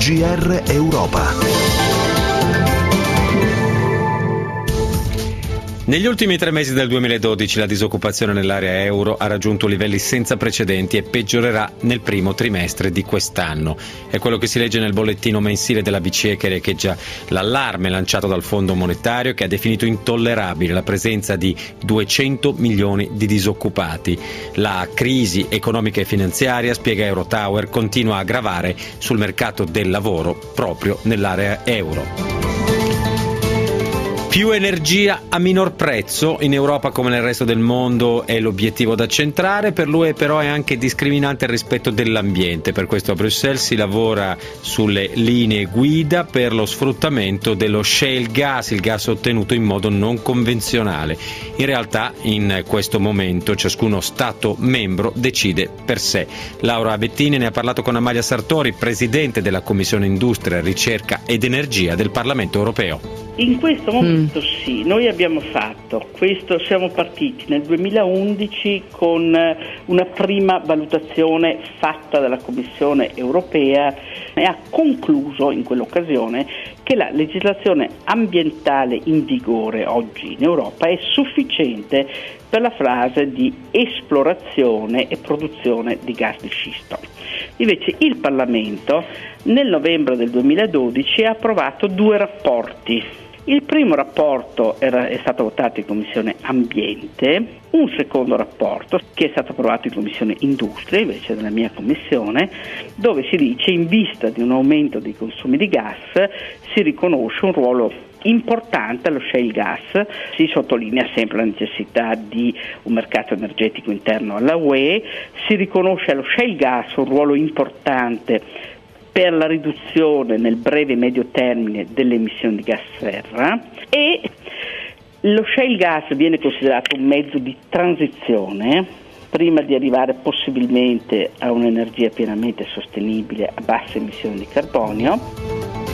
GR Europa. Negli ultimi 3 mesi del 2012 la disoccupazione nell'area euro ha raggiunto livelli senza precedenti e peggiorerà nel primo trimestre di quest'anno. È quello che si legge nel bollettino mensile della BCE, che riecheggia l'allarme lanciato dal Fondo Monetario, che ha definito intollerabile la presenza di 200 milioni di disoccupati. La crisi economica e finanziaria, spiega Eurotower, continua a gravare sul mercato del lavoro proprio nell'area euro. Più energia a minor prezzo in Europa come nel resto del mondo è l'obiettivo da centrare. Per l'UE però è anche discriminante il rispetto dell'ambiente. Per questo a Bruxelles si lavora sulle linee guida per lo sfruttamento dello shale gas, il gas ottenuto in modo non convenzionale. In realtà in questo momento ciascuno Stato membro decide per sé. Laura Bettini ne ha parlato con Amalia Sartori, Presidente della Commissione Industria, Ricerca ed Energia del Parlamento Europeo. In questo momento sì, noi abbiamo fatto questo, siamo partiti nel 2011 con una prima valutazione fatta dalla Commissione europea e ha concluso in quell'occasione che la legislazione ambientale in vigore oggi in Europa è sufficiente per la fase di esplorazione e produzione di gas di scisto. Invece il Parlamento nel novembre del 2012 ha approvato 2 rapporti. Il primo rapporto è stato votato in Commissione Ambiente, un secondo rapporto che è stato approvato in Commissione Industria, invece della mia commissione, dove si dice in vista di un aumento dei consumi di gas si riconosce un ruolo importante allo shale gas, si sottolinea sempre la necessità di un mercato energetico interno alla UE, si riconosce allo shale gas un ruolo importante per la riduzione nel breve e medio termine delle emissioni di gas serra e lo shale gas viene considerato un mezzo di transizione prima di arrivare possibilmente a un'energia pienamente sostenibile a basse emissioni di carbonio.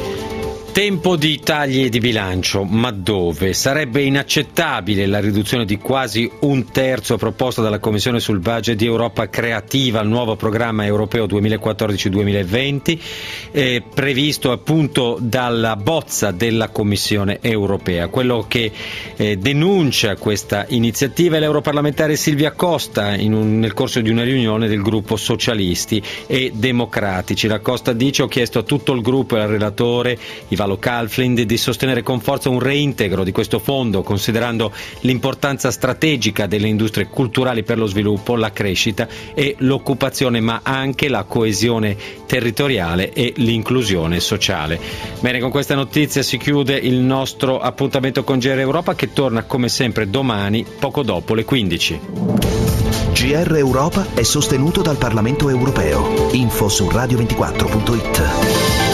Tempo di tagli di bilancio, ma dove? Sarebbe inaccettabile la riduzione di quasi 1/3 proposta dalla Commissione sul budget di Europa Creativa, il nuovo programma europeo 2014-2020, previsto appunto dalla bozza della Commissione europea. Quello che denuncia questa iniziativa è l'europarlamentare Silvia Costa nel corso di una riunione del gruppo Socialisti e Democratici. La Costa dice: ho chiesto a tutto il gruppo e al relatore Ivalo Calfin di sostenere con forza un reintegro di questo fondo, considerando l'importanza strategica delle industrie culturali per lo sviluppo, la crescita e l'occupazione, ma anche la coesione territoriale e l'inclusione sociale. Bene, con questa notizia si chiude il nostro appuntamento con GR Europa, che torna come sempre domani poco dopo le 15. GR Europa è sostenuto dal Parlamento Europeo. Info su radio24.it.